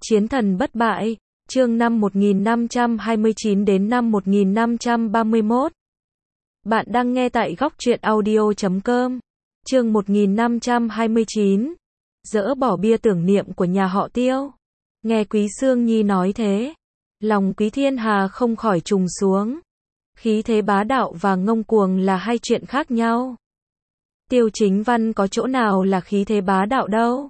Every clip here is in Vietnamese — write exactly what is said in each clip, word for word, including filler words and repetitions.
Chiến thần bất bại, chương năm một nghìn năm trăm hai mươi chín đến năm một nghìn năm trăm ba mươi mốt. Bạn đang nghe tại góc truyện audio chấm com. Chương một nghìn năm trăm hai mươi chín. Dỡ bỏ bia tưởng niệm của nhà họ Tiêu. Nghe Quý Sương Nhi nói thế, lòng Quý Thiên Hà không khỏi trùng xuống. Khí thế bá đạo và ngông cuồng là hai chuyện khác nhau. Tiêu Chính Văn có chỗ nào là khí thế bá đạo đâu.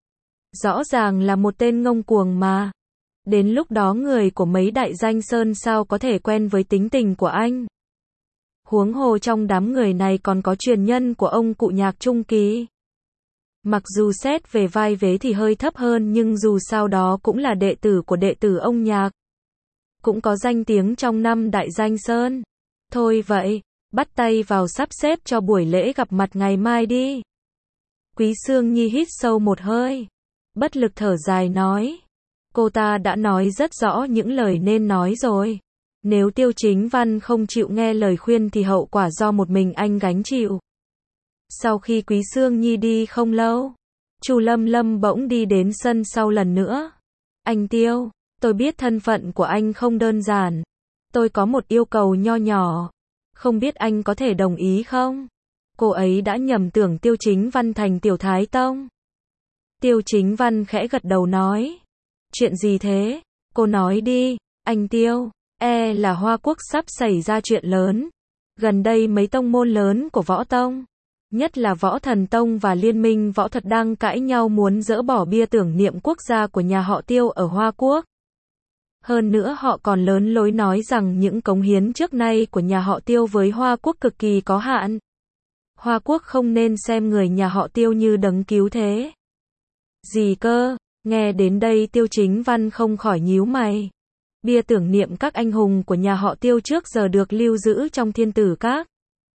Rõ ràng là một tên ngông cuồng mà. Đến lúc đó người của mấy đại danh sơn sao có thể quen với tính tình của anh. Huống hồ trong đám người này còn có truyền nhân của ông cụ Nhạc Trung Kỳ. Mặc dù xét về vai vế thì hơi thấp hơn nhưng dù sao đó cũng là đệ tử của đệ tử ông Nhạc. Cũng có danh tiếng trong năm đại danh sơn. Thôi vậy, bắt tay vào sắp xếp cho buổi lễ gặp mặt ngày mai đi. Quý Sương Nhi hít sâu một hơi. Bất lực thở dài nói. Cô ta đã nói rất rõ những lời nên nói rồi. Nếu Tiêu Chính Văn không chịu nghe lời khuyên thì hậu quả do một mình anh gánh chịu. Sau khi Quý Sương Nhi đi không lâu, Chu Lâm Lâm bỗng đi đến sân sau lần nữa. Anh Tiêu, tôi biết thân phận của anh không đơn giản. Tôi có một yêu cầu nho nhỏ. Không biết anh có thể đồng ý không? Cô ấy đã nhầm tưởng Tiêu Chính Văn thành Tiểu Thái Tông. Tiêu Chính Văn khẽ gật đầu nói. Chuyện gì thế? Cô nói đi. Anh Tiêu, e là Hoa Quốc sắp xảy ra chuyện lớn. Gần đây mấy tông môn lớn của Võ Tông, nhất là Võ Thần Tông và Liên minh Võ Thuật đang cãi nhau muốn dỡ bỏ bia tưởng niệm quốc gia của nhà họ Tiêu ở Hoa Quốc. Hơn nữa họ còn lớn lối nói rằng những cống hiến trước nay của nhà họ Tiêu với Hoa Quốc cực kỳ có hạn. Hoa Quốc không nên xem người nhà họ Tiêu như đấng cứu thế. Gì cơ? Nghe đến đây Tiêu Chính Văn không khỏi nhíu mày. Bia tưởng niệm các anh hùng của nhà họ Tiêu trước giờ được lưu giữ trong Thiên Tử Các.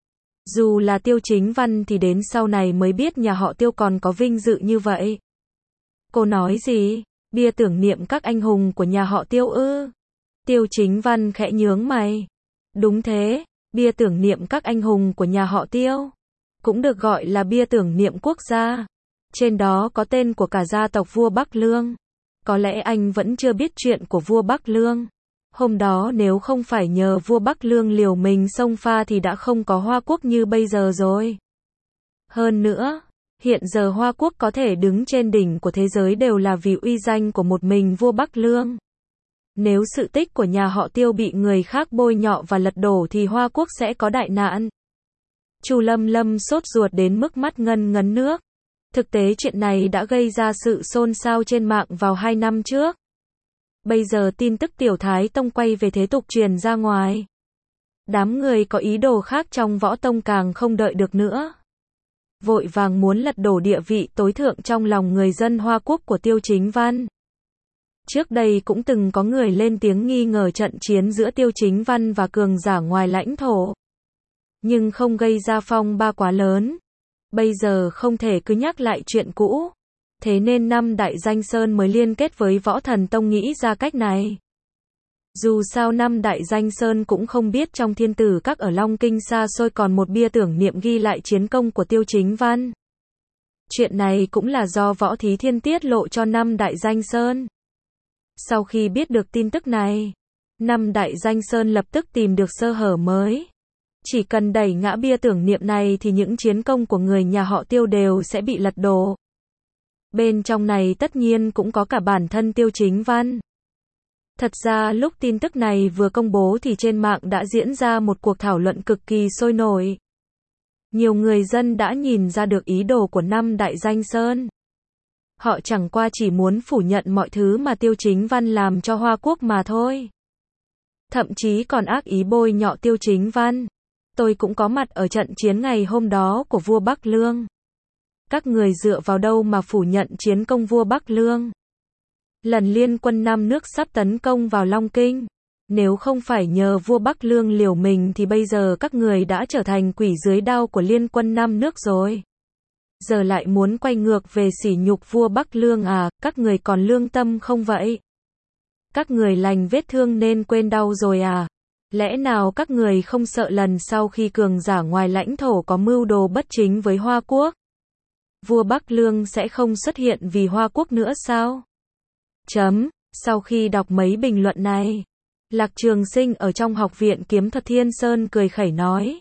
Dù là Tiêu Chính Văn thì đến sau này mới biết nhà họ Tiêu còn có vinh dự như vậy. Cô nói gì? Bia tưởng niệm các anh hùng của nhà họ Tiêu ư? Tiêu Chính Văn khẽ nhướng mày. Đúng thế, bia tưởng niệm các anh hùng của nhà họ Tiêu. Cũng được gọi là bia tưởng niệm quốc gia. Trên đó có tên của cả gia tộc vua Bắc Lương. Có lẽ anh vẫn chưa biết chuyện của vua Bắc Lương. Hôm đó nếu không phải nhờ vua Bắc Lương liều mình xông pha thì đã không có Hoa Quốc như bây giờ rồi. Hơn nữa, hiện giờ Hoa Quốc có thể đứng trên đỉnh của thế giới đều là vì uy danh của một mình vua Bắc Lương. Nếu sự tích của nhà họ Tiêu bị người khác bôi nhọ và lật đổ thì Hoa Quốc sẽ có đại nạn. Chu Lâm Lâm sốt ruột đến mức mắt ngân ngấn nước. Thực tế chuyện này đã gây ra sự xôn xao trên mạng vào hai năm trước. Bây giờ tin tức Tiểu Thái Tông quay về thế tục truyền ra ngoài. Đám người có ý đồ khác trong Võ Tông càng không đợi được nữa. Vội vàng muốn lật đổ địa vị tối thượng trong lòng người dân Hoa Quốc của Tiêu Chính Văn. Trước đây cũng từng có người lên tiếng nghi ngờ trận chiến giữa Tiêu Chính Văn và cường giả ngoài lãnh thổ. Nhưng không gây ra phong ba quá lớn. Bây giờ không thể cứ nhắc lại chuyện cũ. Thế nên năm đại danh sơn mới liên kết với Võ Thần Tông nghĩ ra cách này. Dù sao năm đại danh sơn cũng không biết trong Thiên Tử Các ở Long Kinh xa xôi còn một bia tưởng niệm ghi lại chiến công của Tiêu Chính Văn. Chuyện này cũng là do Võ Thí Thiên tiết lộ cho năm đại danh sơn. Sau khi biết được tin tức này, năm đại danh sơn lập tức tìm được sơ hở mới. Chỉ cần đẩy ngã bia tưởng niệm này thì những chiến công của người nhà họ Tiêu đều sẽ bị lật đổ. Bên trong này tất nhiên cũng có cả bản thân Tiêu Chính Văn. Thật ra lúc tin tức này vừa công bố thì trên mạng đã diễn ra một cuộc thảo luận cực kỳ sôi nổi. Nhiều người dân đã nhìn ra được ý đồ của năm đại danh sơn. Họ chẳng qua chỉ muốn phủ nhận mọi thứ mà Tiêu Chính Văn làm cho Hoa Quốc mà thôi. Thậm chí còn ác ý bôi nhọ Tiêu Chính Văn. Tôi cũng có mặt ở trận chiến ngày hôm đó của vua Bắc Lương. Các người dựa vào đâu mà phủ nhận chiến công vua Bắc Lương? Lần liên quân năm nước sắp tấn công vào Long Kinh. Nếu không phải nhờ vua Bắc Lương liều mình thì bây giờ các người đã trở thành quỷ dưới đao của liên quân năm nước rồi. Giờ lại muốn quay ngược về sỉ nhục vua Bắc Lương à, các người còn lương tâm không vậy? Các người lành vết thương nên quên đau rồi à? Lẽ nào các người không sợ lần sau khi cường giả ngoài lãnh thổ có mưu đồ bất chính với Hoa Quốc, vua Bắc Lương sẽ không xuất hiện vì Hoa Quốc nữa sao? Chấm. Sau khi đọc mấy bình luận này, Lạc Trường Sinh ở trong Học viện Kiếm Thuật Thiên Sơn cười khẩy nói.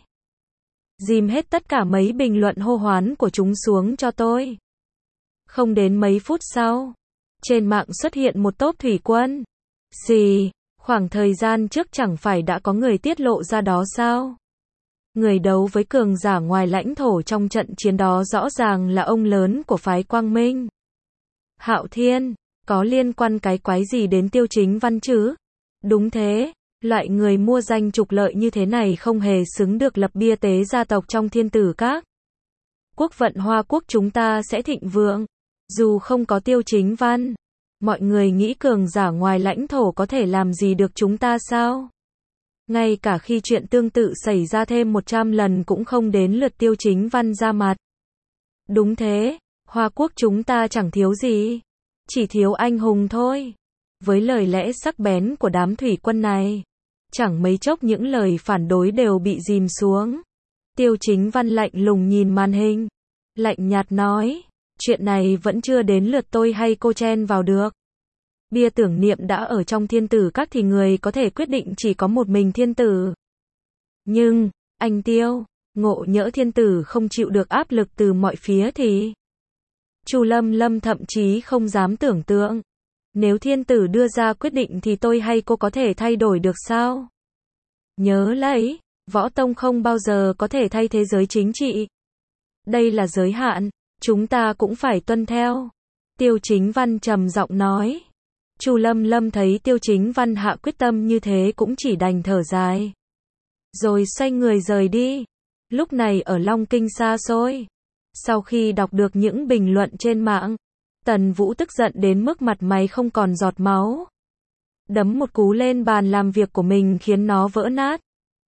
Dìm hết tất cả mấy bình luận hô hoán của chúng xuống cho tôi. Không đến mấy phút sau, trên mạng xuất hiện một tốp thủy quân. Xì, khoảng thời gian trước chẳng phải đã có người tiết lộ ra đó sao? Người đấu với cường giả ngoài lãnh thổ trong trận chiến đó rõ ràng là ông lớn của phái Quang Minh. Hạo Thiên, có liên quan cái quái gì đến Tiêu Chính Văn chứ? Đúng thế, loại người mua danh trục lợi như thế này không hề xứng được lập bia tế gia tộc trong Thiên Tử Các. Quốc vận Hoa Quốc chúng ta sẽ thịnh vượng, dù không có Tiêu Chính Văn. Mọi người nghĩ cường giả ngoài lãnh thổ có thể làm gì được chúng ta sao? Ngay cả khi chuyện tương tự xảy ra thêm một trăm lần cũng không đến lượt Tiêu Chính Văn ra mặt. Đúng thế, Hoa Quốc chúng ta chẳng thiếu gì, chỉ thiếu anh hùng thôi. Với lời lẽ sắc bén của đám thủy quân này, chẳng mấy chốc những lời phản đối đều bị dìm xuống. Tiêu Chính Văn lạnh lùng nhìn màn hình, lạnh nhạt nói, chuyện này vẫn chưa đến lượt tôi hay cô chen vào được. Bia tưởng niệm đã ở trong Thiên Tử Các thì người có thể quyết định chỉ có một mình Thiên Tử. Nhưng, anh Tiêu, ngộ nhỡ Thiên Tử không chịu được áp lực từ mọi phía thì... Chu Lâm Lâm thậm chí không dám tưởng tượng. Nếu Thiên Tử đưa ra quyết định thì tôi hay cô có thể thay đổi được sao? Nhớ lấy, võ tông không bao giờ có thể thay thế giới chính trị. Đây là giới hạn, chúng ta cũng phải tuân theo. Tiêu Chính Văn trầm giọng nói. Chu Lâm Lâm thấy Tiêu Chính Văn hạ quyết tâm như thế cũng chỉ đành thở dài. Rồi xoay người rời đi. Lúc này ở Long Kinh xa xôi. Sau khi đọc được những bình luận trên mạng, Tần Vũ tức giận đến mức mặt mày không còn giọt máu. Đấm một cú lên bàn làm việc của mình khiến nó vỡ nát.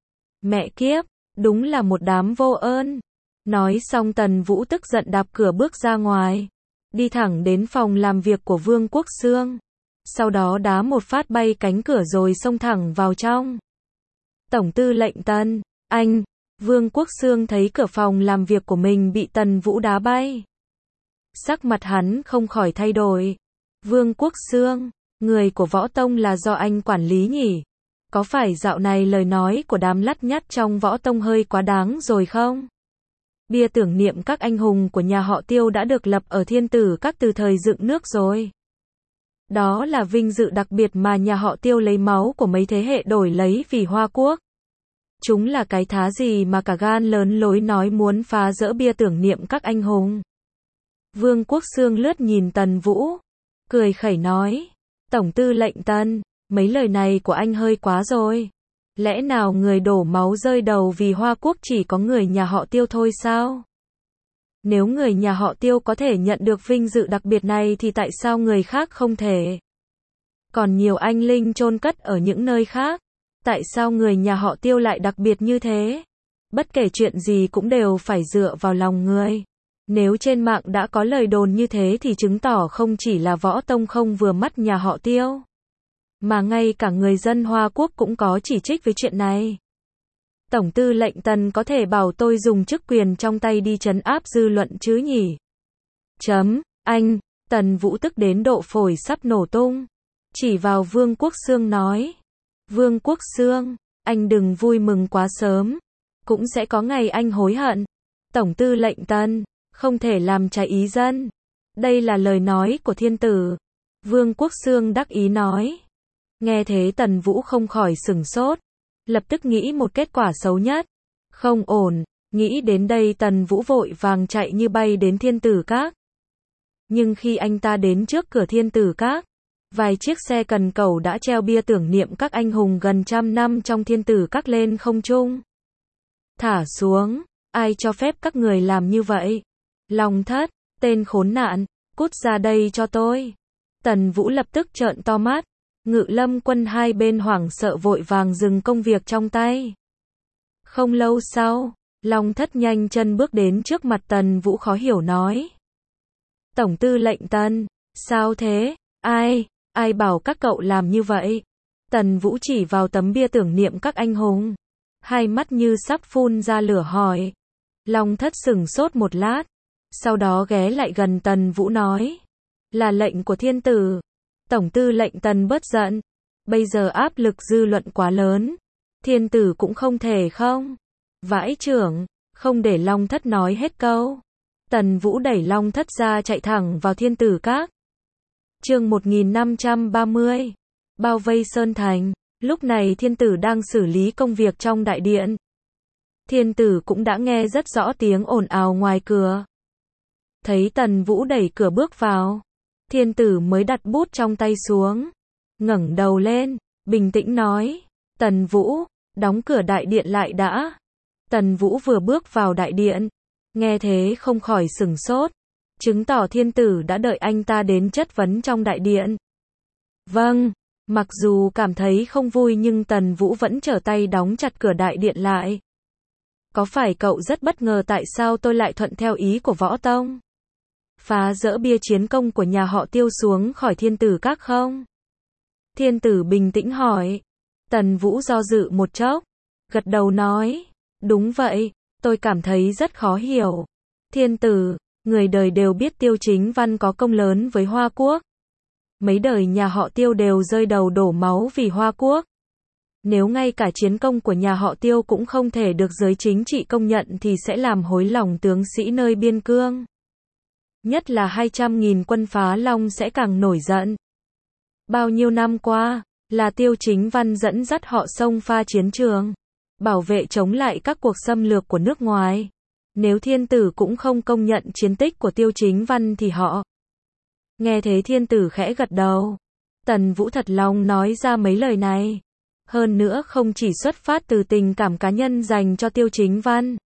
Mẹ kiếp, đúng là một đám vô ơn. Nói xong Tần Vũ tức giận đạp cửa bước ra ngoài. Đi thẳng đến phòng làm việc của Vương Quốc Xương. Sau đó đá một phát bay cánh cửa rồi xông thẳng vào trong. Tổng tư lệnh Tần, anh, Vương Quốc Xương thấy cửa phòng làm việc của mình bị Tần Vũ đá bay. Sắc mặt hắn không khỏi thay đổi. Vương Quốc Xương, người của võ tông là do anh quản lý nhỉ? Có phải dạo này lời nói của đám lắt nhắt trong võ tông hơi quá đáng rồi không? Bia tưởng niệm các anh hùng của nhà họ Tiêu đã được lập ở Thiên Tử Các từ thời dựng nước rồi. Đó là vinh dự đặc biệt mà nhà họ Tiêu lấy máu của mấy thế hệ đổi lấy vì Hoa Quốc. Chúng là cái thá gì mà cả gan lớn lối nói muốn phá rỡ bia tưởng niệm các anh hùng. Vương Quốc Xương lướt nhìn Tần Vũ, cười khẩy nói, Tổng tư lệnh Tần, mấy lời này của anh hơi quá rồi. Lẽ nào người đổ máu rơi đầu vì Hoa Quốc chỉ có người nhà họ Tiêu thôi sao? Nếu người nhà họ Tiêu có thể nhận được vinh dự đặc biệt này thì tại sao người khác không thể? Còn nhiều anh linh chôn cất ở những nơi khác, tại sao người nhà họ Tiêu lại đặc biệt như thế? Bất kể chuyện gì cũng đều phải dựa vào lòng người. Nếu trên mạng đã có lời đồn như thế thì chứng tỏ không chỉ là võ tông không vừa mắt nhà họ Tiêu, mà ngay cả người dân Hoa Quốc cũng có chỉ trích với chuyện này. Tổng tư lệnh Tần có thể bảo tôi dùng chức quyền trong tay đi trấn áp dư luận chứ nhỉ? Chấm, anh, Tần Vũ tức đến độ phổi sắp nổ tung. Chỉ vào Vương Quốc Xương nói. Vương Quốc Xương, anh đừng vui mừng quá sớm. Cũng sẽ có ngày anh hối hận. Tổng tư lệnh Tần, không thể làm trái ý dân. Đây là lời nói của thiên tử. Vương Quốc Xương đắc ý nói. Nghe thế Tần Vũ không khỏi sửng sốt. Lập tức nghĩ một kết quả xấu nhất. Không ổn, nghĩ đến đây Tần Vũ vội vàng chạy như bay đến Thiên Tử Các. Nhưng khi anh ta đến trước cửa Thiên Tử Các, vài chiếc xe cần cẩu đã treo bia tưởng niệm các anh hùng gần trăm năm trong Thiên Tử Các lên không trung. Thả xuống, ai cho phép các người làm như vậy? Long Thất, tên khốn nạn, cút ra đây cho tôi. Tần Vũ lập tức trợn to mắt. Ngự Lâm quân hai bên hoảng sợ vội vàng dừng công việc trong tay. Không lâu sau, Long Thất nhanh chân bước đến trước mặt Tần Vũ khó hiểu nói. Tổng tư lệnh Tần, sao thế? Ai, ai bảo các cậu làm như vậy? Tần Vũ chỉ vào tấm bia tưởng niệm các anh hùng. Hai mắt như sắp phun ra lửa hỏi. Long Thất sửng sốt một lát. Sau đó ghé lại gần Tần Vũ nói. Là lệnh của thiên tử. Tổng tư lệnh Tần bớt giận. Bây giờ áp lực dư luận quá lớn. Thiên tử cũng không thể không. Vãi trưởng, không để Long Thất nói hết câu. Tần Vũ đẩy Long Thất ra chạy thẳng vào thiên tử các. Chương một nghìn năm trăm ba mươi. Bao vây Sơn Thành. Lúc này thiên tử đang xử lý công việc trong đại điện. Thiên tử cũng đã nghe rất rõ tiếng ồn ào ngoài cửa. Thấy Tần Vũ đẩy cửa bước vào. Thiên tử mới đặt bút trong tay xuống. Ngẩng đầu lên, bình tĩnh nói. Tần Vũ, đóng cửa đại điện lại đã. Tần Vũ vừa bước vào đại điện. Nghe thế không khỏi sửng sốt. Chứng tỏ thiên tử đã đợi anh ta đến chất vấn trong đại điện. Vâng, mặc dù cảm thấy không vui nhưng Tần Vũ vẫn trở tay đóng chặt cửa đại điện lại. Có phải cậu rất bất ngờ tại sao tôi lại thuận theo ý của Võ Tông? Phá dỡ bia chiến công của nhà họ Tiêu xuống khỏi thiên tử các không? Thiên tử bình tĩnh hỏi. Tần Vũ do dự một chốc. Gật đầu nói. Đúng vậy, tôi cảm thấy rất khó hiểu. Thiên tử, người đời đều biết Tiêu Chính Văn có công lớn với Hoa Quốc. Mấy đời nhà họ Tiêu đều rơi đầu đổ máu vì Hoa Quốc. Nếu ngay cả chiến công của nhà họ Tiêu cũng không thể được giới chính trị công nhận thì sẽ làm hối lòng tướng sĩ nơi biên cương. Nhất là hai trăm nghìn quân phá Long sẽ càng nổi giận. Bao nhiêu năm qua, là Tiêu Chính Văn dẫn dắt họ xông pha chiến trường, bảo vệ chống lại các cuộc xâm lược của nước ngoài. Nếu thiên tử cũng không công nhận chiến tích của Tiêu Chính Văn thì họ... Nghe thế thiên tử khẽ gật đầu. Tần Vũ thật lòng nói ra mấy lời này. Hơn nữa không chỉ xuất phát từ tình cảm cá nhân dành cho Tiêu Chính Văn.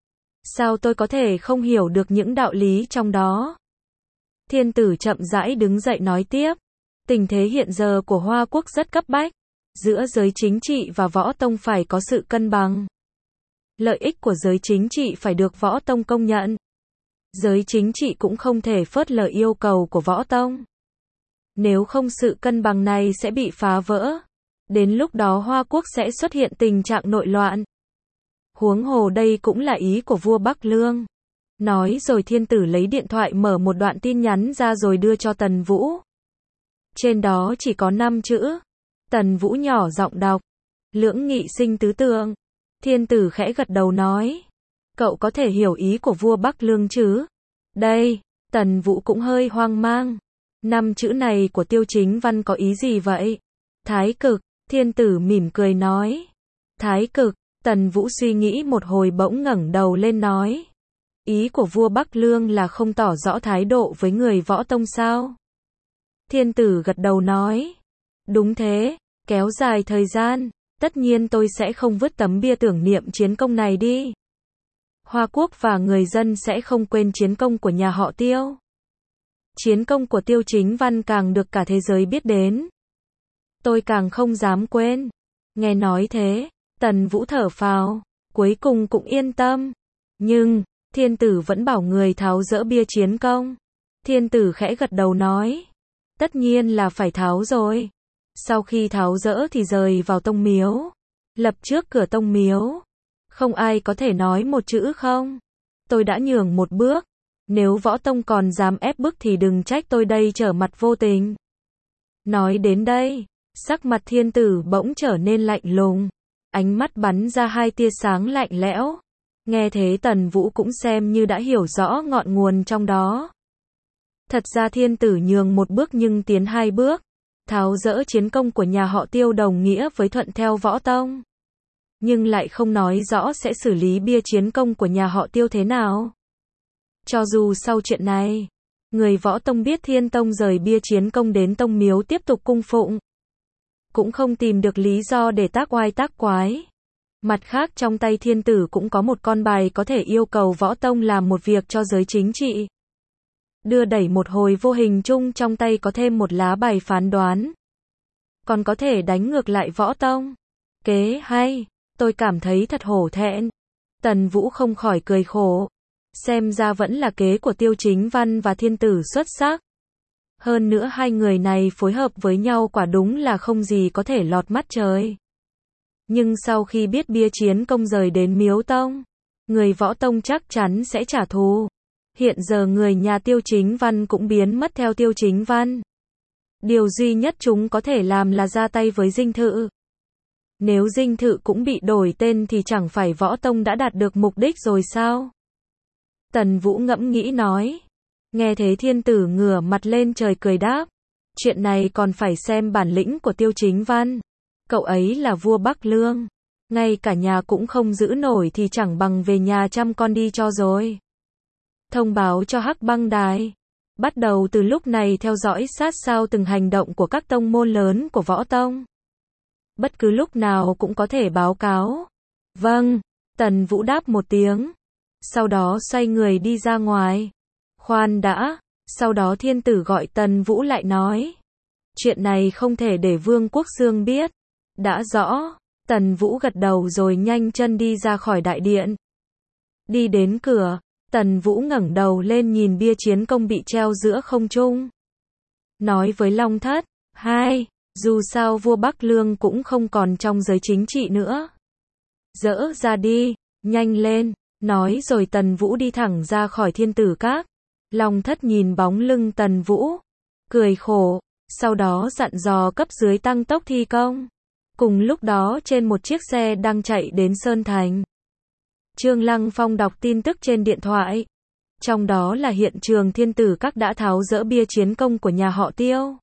Sao tôi có thể không hiểu được những đạo lý trong đó? Thiên tử chậm rãi đứng dậy nói tiếp. Tình thế hiện giờ của Hoa Quốc rất cấp bách. Giữa giới chính trị và Võ Tông phải có sự cân bằng. Lợi ích của giới chính trị phải được Võ Tông công nhận. Giới chính trị cũng không thể phớt lờ yêu cầu của Võ Tông. Nếu không sự cân bằng này sẽ bị phá vỡ. Đến lúc đó Hoa Quốc sẽ xuất hiện tình trạng nội loạn. Huống hồ đây cũng là ý của vua Bắc Lương. Nói rồi thiên tử lấy điện thoại mở một đoạn tin nhắn ra rồi đưa cho Tần Vũ. Trên đó chỉ có năm chữ. Tần Vũ nhỏ giọng đọc. Lưỡng nghị sinh tứ tượng. Thiên tử khẽ gật đầu nói. Cậu có thể hiểu ý của vua Bắc Lương chứ? Đây, Tần Vũ cũng hơi hoang mang. Năm chữ này của Tiêu Chính Văn có ý gì vậy? Thái cực, thiên tử mỉm cười nói. Thái cực, Tần Vũ suy nghĩ một hồi bỗng ngẩng đầu lên nói. Ý của vua Bắc Lương là không tỏ rõ thái độ với người Võ Tông sao? Thiên tử gật đầu nói. Đúng thế, kéo dài thời gian, tất nhiên tôi sẽ không vứt tấm bia tưởng niệm chiến công này đi. Hoa Quốc và người dân sẽ không quên chiến công của nhà họ Tiêu. Chiến công của Tiêu Chính Văn càng được cả thế giới biết đến. Tôi càng không dám quên. Nghe nói thế, Tần Vũ thở phào, cuối cùng cũng yên tâm. Nhưng, thiên tử vẫn bảo người tháo dỡ bia chiến công. Thiên tử khẽ gật đầu nói. Tất nhiên là phải tháo rồi. Sau khi tháo dỡ thì rời vào tông miếu. Lập trước cửa tông miếu. Không ai có thể nói một chữ không. Tôi đã nhường một bước. Nếu Võ Tông còn dám ép bức thì đừng trách tôi đây trở mặt vô tình. Nói đến đây, sắc mặt thiên tử bỗng trở nên lạnh lùng. Ánh mắt bắn ra hai tia sáng lạnh lẽo. Nghe thế Tần Vũ cũng xem như đã hiểu rõ ngọn nguồn trong đó. Thật ra thiên tử nhường một bước nhưng tiến hai bước. Tháo dỡ chiến công của nhà họ Tiêu đồng nghĩa với thuận theo Võ Tông. Nhưng lại không nói rõ sẽ xử lý bia chiến công của nhà họ Tiêu thế nào. Cho dù sau chuyện này, người Võ Tông biết Thiên Tông rời bia chiến công đến tông miếu tiếp tục cung phụng, cũng không tìm được lý do để tác oai tác quái. Mặt khác trong tay thiên tử cũng có một con bài có thể yêu cầu Võ Tông làm một việc cho giới chính trị. Đưa đẩy một hồi vô hình chung trong tay có thêm một lá bài phán đoán. Còn có thể đánh ngược lại Võ Tông. Kế hay, tôi cảm thấy thật hổ thẹn. Tần Vũ không khỏi cười khổ. Xem ra vẫn là kế của Tiêu Chính Văn và thiên tử xuất sắc. Hơn nữa hai người này phối hợp với nhau quả đúng là không gì có thể lọt mắt trời. Nhưng sau khi biết bia chiến công rời đến miếu tông, người Võ Tông chắc chắn sẽ trả thù. Hiện giờ người nhà Tiêu Chính Văn cũng biến mất theo Tiêu Chính Văn. Điều duy nhất chúng có thể làm là ra tay với dinh thự. Nếu dinh thự cũng bị đổi tên thì chẳng phải võ tông đã đạt được mục đích rồi sao? Tần Vũ ngẫm nghĩ nói. Nghe thế thiên tử ngửa mặt lên trời cười đáp. Chuyện này còn phải xem bản lĩnh của Tiêu Chính Văn. Cậu ấy là vua Bắc Lương. Ngay cả nhà cũng không giữ nổi thì chẳng bằng về nhà chăm con đi cho rồi. Thông báo cho Hắc Băng Đài. Bắt đầu từ lúc này theo dõi sát sao từng hành động của các tông môn lớn của võ tông. Bất cứ lúc nào cũng có thể báo cáo. Vâng, Tần Vũ đáp một tiếng. Sau đó xoay người đi ra ngoài. Khoan đã, sau đó thiên tử gọi Tần Vũ lại nói. Chuyện này không thể để Vương Quốc Xương biết. Đã rõ, Tần Vũ gật đầu rồi nhanh chân đi ra khỏi đại điện. Đi đến cửa, Tần Vũ ngẩng đầu lên nhìn bia chiến công bị treo giữa không trung. Nói với Long Thất, hai, dù sao vua Bắc Lương cũng không còn trong giới chính trị nữa. Dỡ ra đi, nhanh lên, nói rồi Tần Vũ đi thẳng ra khỏi thiên tử các. Long Thất nhìn bóng lưng Tần Vũ, cười khổ, sau đó dặn dò cấp dưới tăng tốc thi công. Cùng lúc đó trên một chiếc xe đang chạy đến Sơn Thành. Trương Lăng Phong đọc tin tức trên điện thoại. Trong đó là hiện trường thiên tử các đã tháo dỡ bia chiến công của nhà họ Tiêu.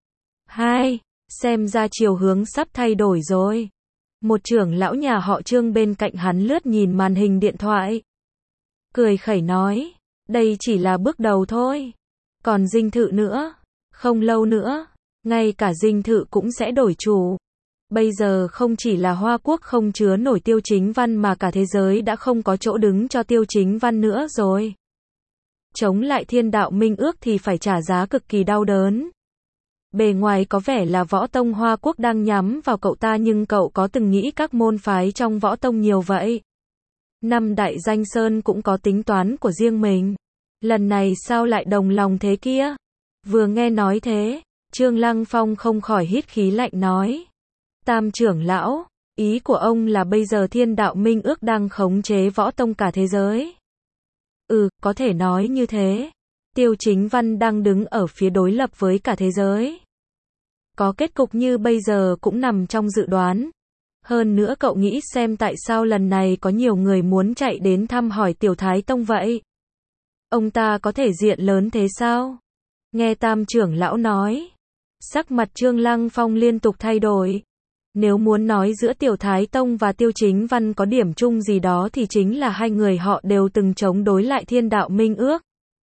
Hai, xem ra chiều hướng sắp thay đổi rồi. Một trưởng lão nhà họ Trương bên cạnh hắn lướt nhìn màn hình điện thoại. Cười khẩy nói, đây chỉ là bước đầu thôi. Còn dinh thự nữa, không lâu nữa, ngay cả dinh thự cũng sẽ đổi chủ. Bây giờ không chỉ là Hoa Quốc không chứa nổi Tiêu Chính Văn mà cả thế giới đã không có chỗ đứng cho Tiêu Chính Văn nữa rồi. Chống lại Thiên Đạo Minh Ước thì phải trả giá cực kỳ đau đớn. Bề ngoài có vẻ là võ tông Hoa Quốc đang nhắm vào cậu ta nhưng cậu có từng nghĩ các môn phái trong võ tông nhiều vậy? Năm đại danh sơn cũng có tính toán của riêng mình. Lần này sao lại đồng lòng thế kia? Vừa nghe nói thế, Trương Lăng Phong không khỏi hít khí lạnh nói. Tam trưởng lão, ý của ông là bây giờ Thiên Đạo Minh Ước đang khống chế võ tông cả thế giới. Ừ, có thể nói như thế. Tiêu Chính Văn đang đứng ở phía đối lập với cả thế giới. Có kết cục như bây giờ cũng nằm trong dự đoán. Hơn nữa cậu nghĩ xem tại sao lần này có nhiều người muốn chạy đến thăm hỏi Tiểu Thái Tông vậy? Ông ta có thể diện lớn thế sao? Nghe Tam trưởng lão nói, sắc mặt Trương Lăng Phong liên tục thay đổi. Nếu muốn nói giữa Tiểu Thái Tông và Tiêu Chính Văn có điểm chung gì đó thì chính là hai người họ đều từng chống đối lại Thiên Đạo Minh Ước.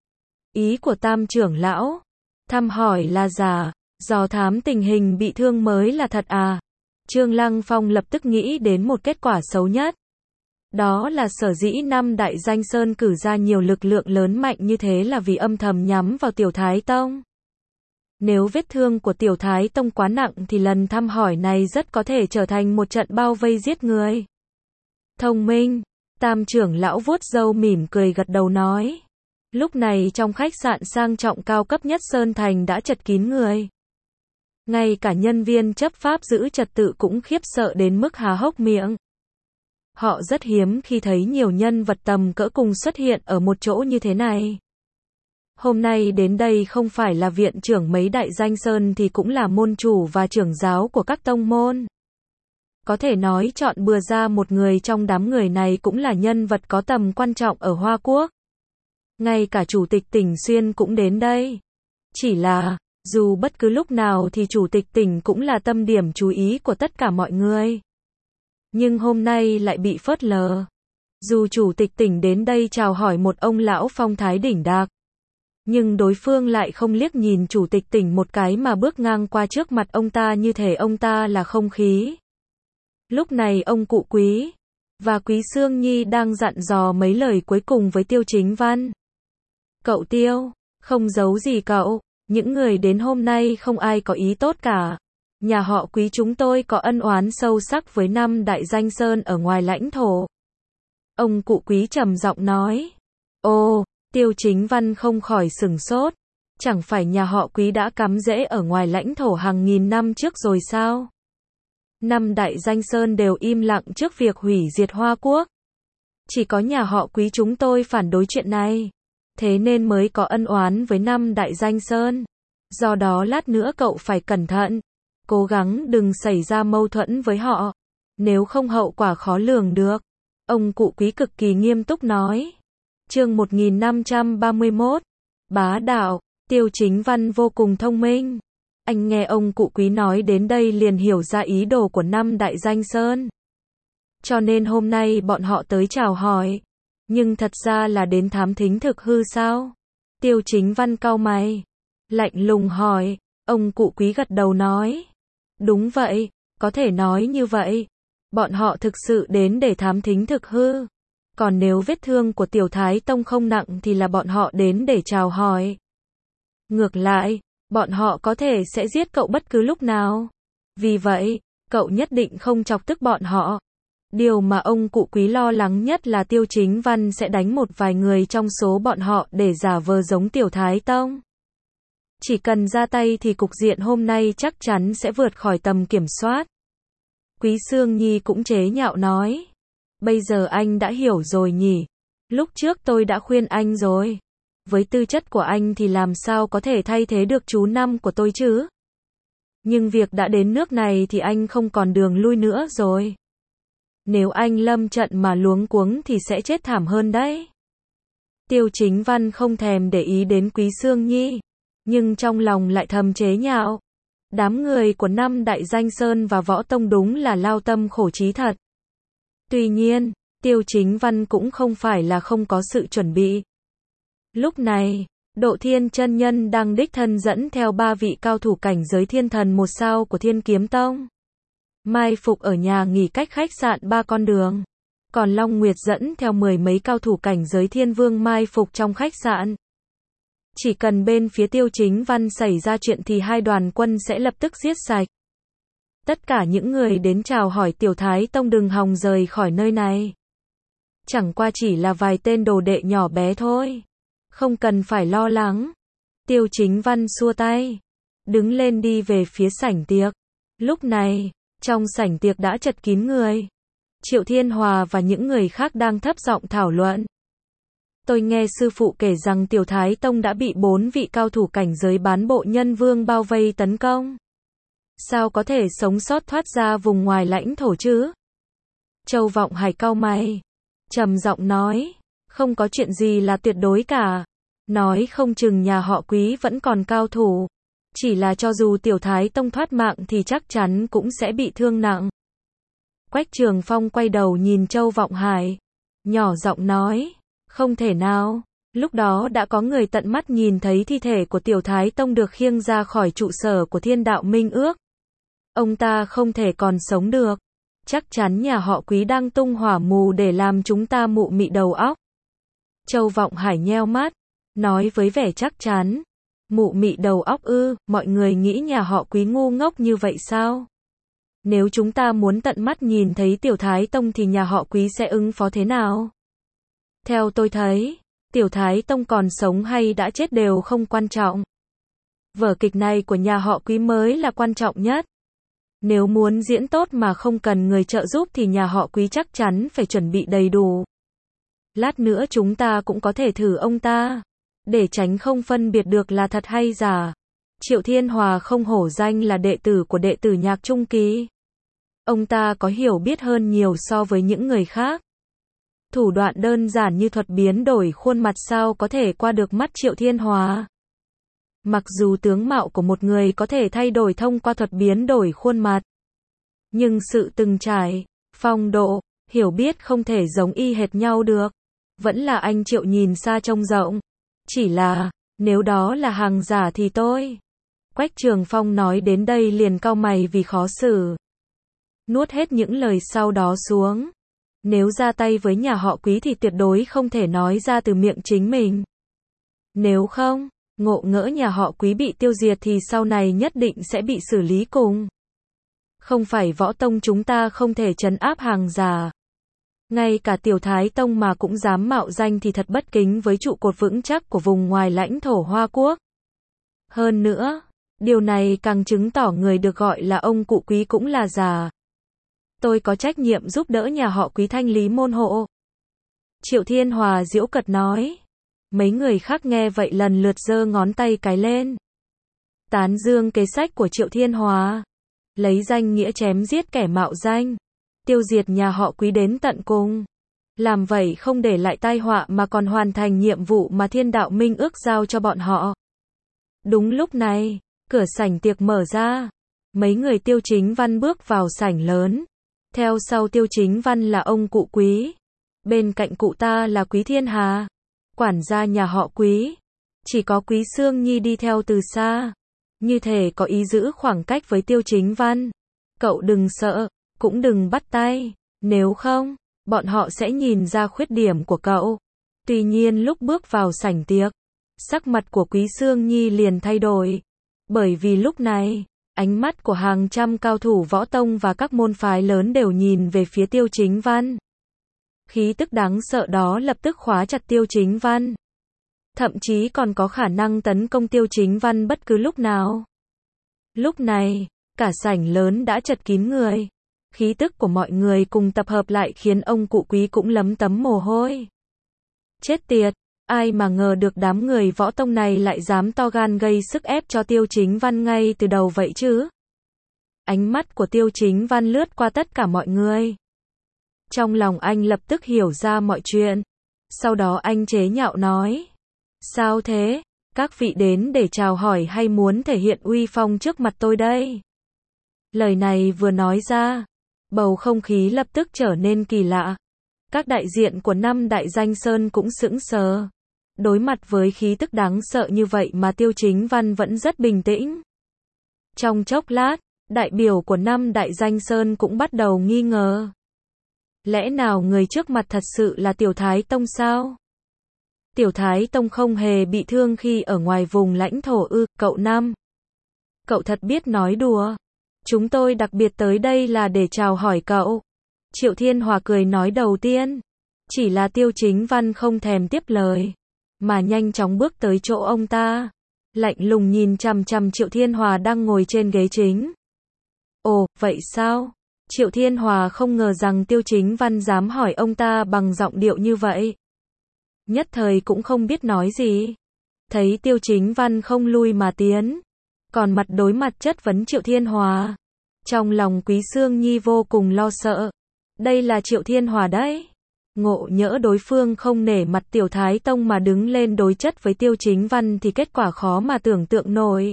Ý của Tam trưởng lão, thăm hỏi là giả, dò thám tình hình bị thương mới là thật à? Trương Lăng Phong lập tức nghĩ đến một kết quả xấu nhất. Đó là sở dĩ năm đại danh sơn cử ra nhiều lực lượng lớn mạnh như thế là vì âm thầm nhắm vào Tiểu Thái Tông. Nếu vết thương của Tiểu Thái Tông quá nặng thì lần thăm hỏi này rất có thể trở thành một trận bao vây giết người. Thông minh, Tam trưởng lão vuốt râu mỉm cười gật đầu nói. Lúc này trong khách sạn sang trọng cao cấp nhất Sơn Thành đã chật kín người. Ngay cả nhân viên chấp pháp giữ trật tự cũng khiếp sợ đến mức há hốc miệng. Họ rất hiếm khi thấy nhiều nhân vật tầm cỡ cùng xuất hiện ở một chỗ như thế này. Hôm nay đến đây không phải là viện trưởng mấy đại danh sơn thì cũng là môn chủ và trưởng giáo của các tông môn. Có thể nói chọn bừa ra một người trong đám người này cũng là nhân vật có tầm quan trọng ở Hoa Quốc. Ngay cả chủ tịch tỉnh Xuyên cũng đến đây. Chỉ là, dù bất cứ lúc nào thì chủ tịch tỉnh cũng là tâm điểm chú ý của tất cả mọi người. Nhưng hôm nay lại bị phớt lờ. Dù chủ tịch tỉnh đến đây chào hỏi một ông lão phong thái đỉnh đạc, nhưng đối phương lại không liếc nhìn chủ tịch tỉnh một cái mà bước ngang qua trước mặt ông ta như thể ông ta là không khí. Lúc này ông cụ Quý và Quý Sương Nhi đang dặn dò mấy lời cuối cùng với Tiêu Chính Văn. Cậu Tiêu, không giấu gì cậu, những người đến hôm nay không ai có ý tốt cả. Nhà họ Quý chúng tôi có ân oán sâu sắc với năm đại danh sơn ở ngoài lãnh thổ. Ông cụ Quý trầm giọng nói. Ồ, Tiêu Chính Văn không khỏi sửng sốt. Chẳng phải nhà họ Quý đã cắm rễ ở ngoài lãnh thổ hàng nghìn năm trước rồi sao? Năm đại danh sơn đều im lặng trước việc hủy diệt Hoa Quốc. Chỉ có nhà họ Quý chúng tôi phản đối chuyện này. Thế nên mới có ân oán với năm đại danh sơn. Do đó lát nữa cậu phải cẩn thận, cố gắng đừng xảy ra mâu thuẫn với họ, nếu không hậu quả khó lường được. Ông cụ Quý cực kỳ nghiêm túc nói. Chương một nghìn năm trăm ba mươi mốt. Bá đạo. Tiêu Chính Văn vô cùng thông minh. Anh nghe ông cụ Quý nói đến đây liền hiểu ra ý đồ của năm đại danh sơn. Cho nên hôm nay bọn họ tới chào hỏi. Nhưng thật ra là đến thám thính thực hư sao? Tiêu Chính Văn cau mày. Lạnh lùng hỏi. Ông cụ Quý gật đầu nói. Đúng vậy, có thể nói như vậy. Bọn họ thực sự đến để thám thính thực hư. Còn nếu vết thương của Tiểu Thái Tông không nặng thì là bọn họ đến để chào hỏi. Ngược lại, bọn họ có thể sẽ giết cậu bất cứ lúc nào. Vì vậy, cậu nhất định không chọc tức bọn họ. Điều mà ông cụ Quý lo lắng nhất là Tiêu Chính Văn sẽ đánh một vài người trong số bọn họ để giả vờ giống Tiểu Thái Tông. Chỉ cần ra tay thì cục diện hôm nay chắc chắn sẽ vượt khỏi tầm kiểm soát. Quý Sương Nhi cũng chế nhạo nói. Bây giờ anh đã hiểu rồi nhỉ? Lúc trước tôi đã khuyên anh rồi. Với tư chất của anh thì làm sao có thể thay thế được chú năm của tôi chứ? Nhưng việc đã đến nước này thì anh không còn đường lui nữa rồi. Nếu anh lâm trận mà luống cuống thì sẽ chết thảm hơn đấy. Tiêu Chính Văn không thèm để ý đến Quý Sương Nhi, nhưng trong lòng lại thầm chế nhạo. Đám người của năm đại danh sơn và võ tông đúng là lao tâm khổ trí thật. Tuy nhiên, Tiêu Chính Văn cũng không phải là không có sự chuẩn bị. Lúc này, Độ Thiên chân nhân đang đích thân dẫn theo ba vị cao thủ cảnh giới thiên thần một sao của Thiên Kiếm Tông. Mai phục ở nhà nghỉ cách khách sạn ba con đường. Còn Long Nguyệt dẫn theo mười mấy cao thủ cảnh giới thiên vương mai phục trong khách sạn. Chỉ cần bên phía Tiêu Chính Văn xảy ra chuyện thì hai đoàn quân sẽ lập tức giết sạch. Tất cả những người đến chào hỏi Tiểu Thái Tông đừng hòng rời khỏi nơi này. Chẳng qua chỉ là vài tên đồ đệ nhỏ bé thôi. Không cần phải lo lắng. Tiêu Chính Văn xua tay. Đứng lên đi về phía sảnh tiệc. Lúc này, trong sảnh tiệc đã chật kín người. Triệu Thiên Hòa và những người khác đang thấp giọng thảo luận. Tôi nghe sư phụ kể rằng Tiểu Thái Tông đã bị bốn vị cao thủ cảnh giới bán bộ nhân vương bao vây tấn công. Sao có thể sống sót thoát ra vùng ngoài lãnh thổ chứ? Châu Vọng Hải cau mày, trầm giọng nói, không có chuyện gì là tuyệt đối cả. Nói không chừng nhà họ Quý vẫn còn cao thủ. Chỉ là cho dù Tiểu Thái Tông thoát mạng thì chắc chắn cũng sẽ bị thương nặng. Quách Trường Phong quay đầu nhìn Châu Vọng Hải, nhỏ giọng nói, không thể nào. Lúc đó đã có người tận mắt nhìn thấy thi thể của Tiểu Thái Tông được khiêng ra khỏi trụ sở của Thiên Đạo Minh Ước. Ông ta không thể còn sống được. Chắc chắn nhà họ Quý đang tung hỏa mù để làm chúng ta mụ mị đầu óc. Châu Vọng Hải nheo mắt, nói với vẻ chắc chắn. Mụ mị đầu óc ư, mọi người nghĩ nhà họ Quý ngu ngốc như vậy sao? Nếu chúng ta muốn tận mắt nhìn thấy Tiểu Thái Tông thì nhà họ Quý sẽ ứng phó thế nào? Theo tôi thấy, Tiểu Thái Tông còn sống hay đã chết đều không quan trọng. Vở kịch này của nhà họ Quý mới là quan trọng nhất. Nếu muốn diễn tốt mà không cần người trợ giúp thì nhà họ Quý chắc chắn phải chuẩn bị đầy đủ. Lát nữa chúng ta cũng có thể thử ông ta, để tránh không phân biệt được là thật hay giả. Triệu Thiên Hòa không hổ danh là đệ tử của đệ tử Nhạc Trung Kỳ. Ông ta có hiểu biết hơn nhiều so với những người khác. Thủ đoạn đơn giản như thuật biến đổi khuôn mặt sao có thể qua được mắt Triệu Thiên Hòa. Mặc dù tướng mạo của một người có thể thay đổi thông qua thuật biến đổi khuôn mặt, nhưng sự từng trải, phong độ, hiểu biết không thể giống y hệt nhau được. Vẫn là anh Triệu nhìn xa trông rộng. Chỉ là, nếu đó là hàng giả thì tôi. Quách Trường Phong nói đến đây liền cau mày vì khó xử. Nuốt hết những lời sau đó xuống. Nếu ra tay với nhà họ Quý thì tuyệt đối không thể nói ra từ miệng chính mình. Nếu không, ngộ ngỡ nhà họ Quý bị tiêu diệt thì sau này nhất định sẽ bị xử lý cùng. Không phải võ tông chúng ta không thể trấn áp hàng giả. Ngay cả Tiểu Thái Tông mà cũng dám mạo danh thì thật bất kính với trụ cột vững chắc của vùng ngoài lãnh thổ Hoa Quốc. Hơn nữa, điều này càng chứng tỏ người được gọi là ông cụ Quý cũng là giả. Tôi có trách nhiệm giúp đỡ nhà họ Quý thanh lý môn hộ. Triệu Thiên Hòa giễu cợt nói. Mấy người khác nghe vậy lần lượt giơ ngón tay cái lên. tán dương kế sách của Triệu Thiên Hòa, lấy danh nghĩa chém giết kẻ mạo danh, tiêu diệt nhà họ Quý đến tận cùng. Làm vậy không để lại tai họa mà còn hoàn thành nhiệm vụ mà Thiên Đạo Minh ước giao cho bọn họ. Đúng lúc này, cửa sảnh tiệc mở ra, mấy người Tiêu Chính Văn bước vào sảnh lớn. Theo sau Tiêu Chính Văn là ông cụ Quý, bên cạnh cụ ta là Quý Thiên Hà, quản gia nhà họ Quý. Chỉ có Quý Sương Nhi đi theo từ xa, như thể có ý giữ khoảng cách với Tiêu Chính Văn. Cậu đừng sợ, cũng đừng bắt tay, nếu không, bọn họ sẽ nhìn ra khuyết điểm của cậu. Tuy nhiên lúc bước vào sảnh tiệc, sắc mặt của Quý Sương Nhi liền thay đổi. Bởi vì lúc này, ánh mắt của hàng trăm cao thủ võ tông và các môn phái lớn đều nhìn về phía Tiêu Chính Văn. Khí tức đáng sợ đó lập tức khóa chặt Tiêu Chính Văn. Thậm chí còn có khả năng tấn công Tiêu Chính Văn bất cứ lúc nào. Lúc này, cả sảnh lớn đã chật kín người. Khí tức của mọi người cùng tập hợp lại khiến ông cụ Quý cũng lấm tấm mồ hôi. Chết tiệt, ai mà ngờ được đám người võ tông này lại dám to gan gây sức ép cho Tiêu Chính Văn ngay từ đầu vậy chứ? Ánh mắt của Tiêu Chính Văn lướt qua tất cả mọi người. Trong lòng anh lập tức hiểu ra mọi chuyện. Sau đó anh chế nhạo nói. Sao thế? Các vị đến để chào hỏi hay muốn thể hiện uy phong trước mặt tôi đây? Lời này vừa nói ra, bầu không khí lập tức trở nên kỳ lạ. Các đại diện của năm đại danh sơn cũng sững sờ. Đối mặt với khí tức đáng sợ như vậy mà Tiêu Chính Văn vẫn rất bình tĩnh. Trong chốc lát, đại biểu của năm đại danh sơn cũng bắt đầu nghi ngờ. Lẽ nào người trước mặt thật sự là Tiểu Thái Tông sao? Tiểu Thái Tông không hề bị thương khi ở ngoài vùng lãnh thổ ư? Cậu Năm, cậu thật biết nói đùa. Chúng tôi đặc biệt tới đây là để chào hỏi cậu. Triệu Thiên Hòa cười nói đầu tiên. Chỉ là Tiêu Chính Văn không thèm tiếp lời, mà nhanh chóng bước tới chỗ ông ta. Lạnh lùng nhìn chằm chằm Triệu Thiên Hòa đang ngồi trên ghế chính. Ồ, vậy sao? Triệu Thiên Hòa không ngờ rằng Tiêu Chính Văn dám hỏi ông ta bằng giọng điệu như vậy. Nhất thời cũng không biết nói gì. Thấy Tiêu Chính Văn không lui mà tiến, còn mặt đối mặt chất vấn Triệu Thiên Hòa. Trong lòng Quý Sương Nhi vô cùng lo sợ. Đây là Triệu Thiên Hòa đấy. Ngộ nhỡ đối phương không nể mặt Tiểu Thái Tông mà đứng lên đối chất với Tiêu Chính Văn thì kết quả khó mà tưởng tượng nổi.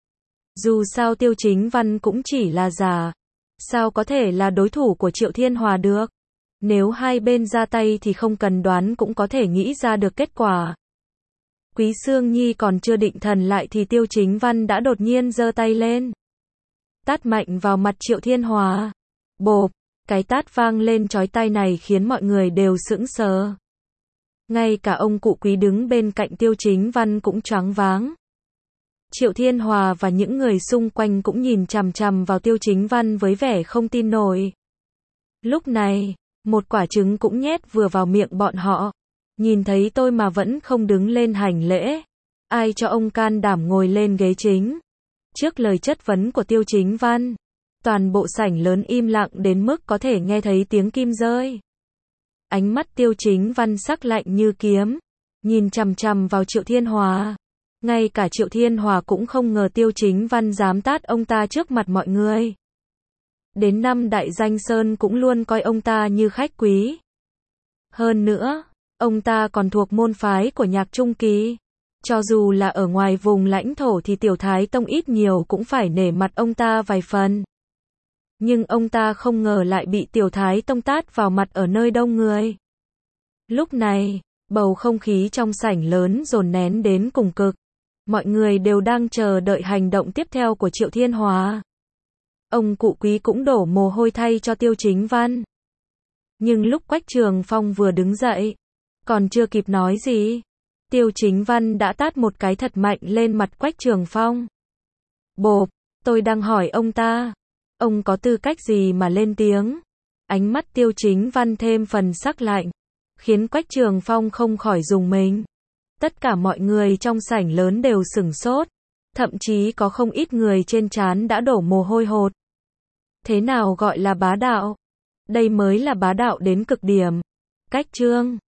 Dù sao Tiêu Chính Văn cũng chỉ là giả. Sao có thể là đối thủ của Triệu Thiên Hòa được? Nếu hai bên ra tay thì không cần đoán cũng có thể nghĩ ra được kết quả. Quý Sương Nhi còn chưa định thần lại thì Tiêu Chính Văn đã đột nhiên giơ tay lên. Tát mạnh vào mặt Triệu Thiên Hòa. Bộp, cái tát vang lên chói tai này khiến mọi người đều sững sờ. Ngay cả ông cụ Quý đứng bên cạnh Tiêu Chính Văn cũng choáng váng. Triệu Thiên Hòa và những người xung quanh cũng nhìn chằm chằm vào Tiêu Chính Văn với vẻ không tin nổi. Lúc này, một quả trứng cũng nhét vừa vào miệng bọn họ. Nhìn thấy tôi mà vẫn không đứng lên hành lễ. Ai cho ông can đảm ngồi lên ghế chính? Trước lời chất vấn của Tiêu Chính Văn, toàn bộ sảnh lớn im lặng đến mức có thể nghe thấy tiếng kim rơi. Ánh mắt Tiêu Chính Văn sắc lạnh như kiếm, nhìn chằm chằm vào Triệu Thiên Hòa. Ngay cả Triệu Thiên Hòa cũng không ngờ Tiêu Chính Văn dám tát ông ta trước mặt mọi người. Đến năm đại danh sơn cũng luôn coi ông ta như khách quý. Hơn nữa, ông ta còn thuộc môn phái của Nhạc Trung Kỳ. Cho dù là ở ngoài vùng lãnh thổ thì Tiểu Thái Tông ít nhiều cũng phải nể mặt ông ta vài phần. Nhưng ông ta không ngờ lại bị Tiểu Thái Tông tát vào mặt ở nơi đông người. Lúc này, bầu không khí trong sảnh lớn dồn nén đến cùng cực. Mọi người đều đang chờ đợi hành động tiếp theo của Triệu Thiên Hòa. Ông cụ Quý cũng đổ mồ hôi thay cho Tiêu Chính Văn. Nhưng lúc Quách Trường Phong vừa đứng dậy, còn chưa kịp nói gì, Tiêu Chính Văn đã tát một cái thật mạnh lên mặt Quách Trường Phong. Bộp, tôi đang hỏi ông ta, ông có tư cách gì mà lên tiếng? Ánh mắt Tiêu Chính Văn thêm phần sắc lạnh, khiến Quách Trường Phong không khỏi rùng mình. Tất cả mọi người trong sảnh lớn đều sửng sốt, thậm chí có không ít người trên trán đã đổ mồ hôi hột. Thế nào gọi là bá đạo? Đây mới là bá đạo đến cực điểm. Cách Trương